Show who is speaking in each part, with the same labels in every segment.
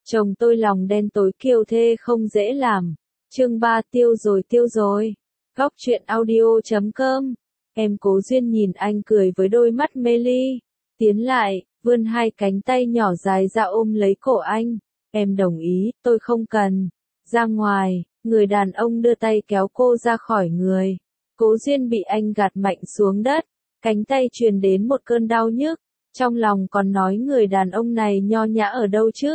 Speaker 1: Chồng tôi lòng đen tối kiêu thê không dễ làm. Chương 3 tiêu rồi. Góc truyện audio.com. Em Cố Duyên nhìn anh cười với đôi mắt mê ly. Tiến lại, vươn hai cánh tay nhỏ dài ra ôm lấy cổ anh. Em đồng ý, tôi không cần. Ra ngoài, người đàn ông đưa tay kéo cô ra khỏi người. Cố Duyên bị anh gạt mạnh xuống đất. Cánh tay truyền đến một cơn đau nhức. Trong lòng còn nói người đàn ông này nho nhã ở đâu chứ?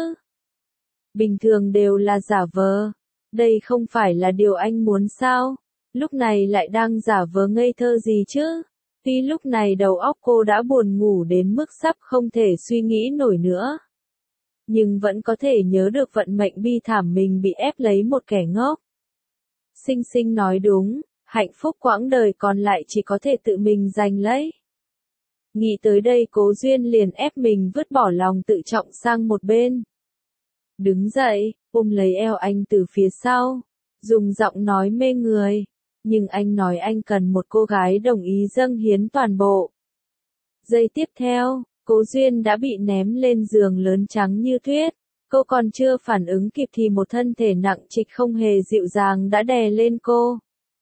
Speaker 1: Bình thường đều là giả vờ. Đây không phải là điều anh muốn sao? Lúc này lại đang giả vờ ngây thơ gì chứ? Tuy lúc này đầu óc cô đã buồn ngủ đến mức sắp không thể suy nghĩ nổi nữa. Nhưng vẫn có thể nhớ được vận mệnh bi thảm mình bị ép lấy một kẻ ngốc. Sinh Sinh nói đúng, hạnh phúc quãng đời còn lại chỉ có thể tự mình giành lấy. Nghĩ tới đây Cố Duyên liền ép mình vứt bỏ lòng tự trọng sang một bên. Đứng dậy, ôm lấy eo anh từ phía sau, dùng giọng nói mê người. Nhưng anh nói anh cần một cô gái đồng ý dâng hiến toàn bộ. Giây tiếp theo, Cố Duyên đã bị ném lên giường lớn trắng như tuyết. Cô còn chưa phản ứng kịp thì một thân thể nặng trịch không hề dịu dàng đã đè lên cô.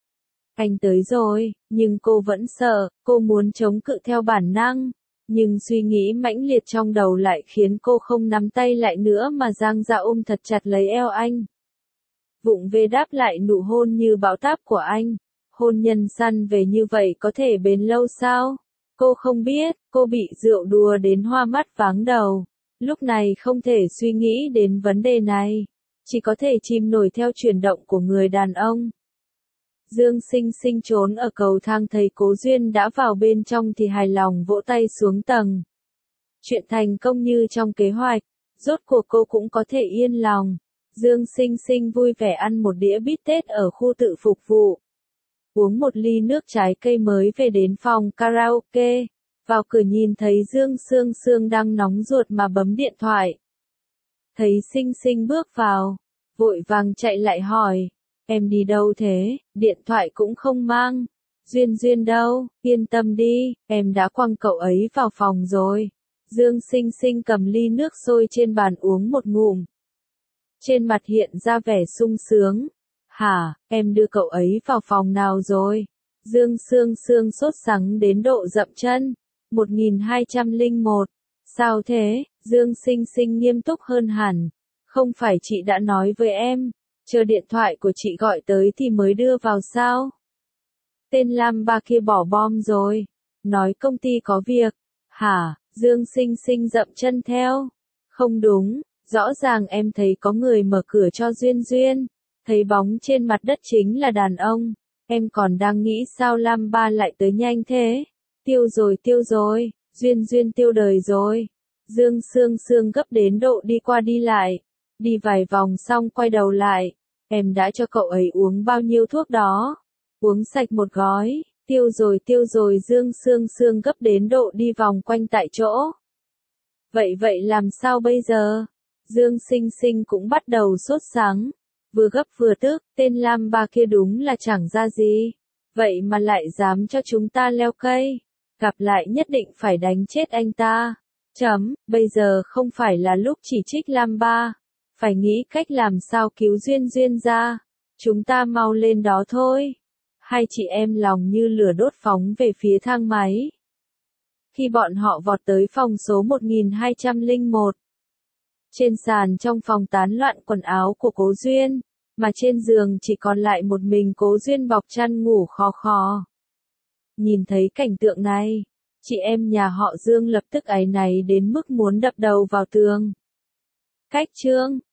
Speaker 1: Anh tới rồi, nhưng cô vẫn sợ, cô muốn chống cự theo bản năng. Nhưng suy nghĩ mãnh liệt trong đầu lại khiến cô không nắm tay lại nữa mà giang ra ôm thật chặt lấy eo anh. Vụng về đáp lại nụ hôn như bão táp của anh. Hôn nhân săn về như vậy có thể bền lâu sao? Cô không biết, cô bị rượu đùa đến hoa mắt váng đầu. Lúc này không thể suy nghĩ đến vấn đề này. Chỉ có thể chìm nổi theo chuyển động của người đàn ông. Dương Sinh Sinh trốn ở cầu thang thấy Cố Duyên đã vào bên trong thì hài lòng vỗ tay xuống tầng. Chuyện thành công như trong kế hoạch, rốt cuộc cô cũng có thể yên lòng. Dương Sinh Sinh vui vẻ ăn một đĩa bít tết ở khu tự phục vụ. Uống một ly nước trái cây mới về đến phòng karaoke. Vào cửa nhìn thấy Dương Sương Sương đang nóng ruột mà bấm điện thoại. Thấy Sinh Sinh bước vào, vội vàng chạy lại hỏi. Em đi đâu thế, điện thoại cũng không mang. Duyên Duyên đâu, yên tâm đi, em đã quăng cậu ấy vào phòng rồi. Dương Sinh Sinh cầm ly nước sôi trên bàn uống một ngụm. Trên mặt hiện ra vẻ sung sướng. Hả, em đưa cậu ấy vào phòng nào rồi? Dương Sương Sương sốt sắng đến độ dậm chân. 1201. Sao thế? Dương Sinh Sinh nghiêm túc hơn hẳn. Không phải chị đã nói với em, chờ điện thoại của chị gọi tới thì mới đưa vào sao? Tên Lam Ba kia bỏ bom rồi. Nói công ty có việc. Hả? Dương Sinh Sinh dậm chân theo. Không đúng, rõ ràng em thấy có người mở cửa cho Duyên Duyên. Thấy bóng trên mặt đất chính là đàn ông. Em còn đang nghĩ sao Lam Ba lại tới nhanh thế. Tiêu rồi, Duyên Duyên tiêu đời rồi. Dương Sương Sương gấp đến độ đi qua đi lại. Đi vài vòng xong quay đầu lại. Em đã cho cậu ấy uống bao nhiêu thuốc đó? Uống sạch một gói. Tiêu rồi Dương Sương Sương gấp đến độ đi vòng quanh tại chỗ. Vậy làm sao bây giờ? Dương Sinh Sinh cũng bắt đầu sốt sắng. Vừa gấp vừa tức, tên Lam Ba kia đúng là chẳng ra gì. Vậy mà lại dám cho chúng ta leo cây. Gặp lại nhất định phải đánh chết anh ta. Bây giờ không phải là lúc chỉ trích Lam Ba. Phải nghĩ cách làm sao cứu Duyên Duyên ra. Chúng ta mau lên đó thôi. Hai chị em lòng như lửa đốt phóng về phía thang máy. Khi bọn họ vọt tới phòng số 1201. Trên sàn trong phòng tán loạn quần áo của Cố Duyên. Mà trên giường chỉ còn lại một mình Cố Duyên bọc chăn ngủ khò khò. Nhìn thấy cảnh tượng này, chị em nhà họ Dương lập tức áy náy đến mức muốn đập đầu vào tường. Cách chương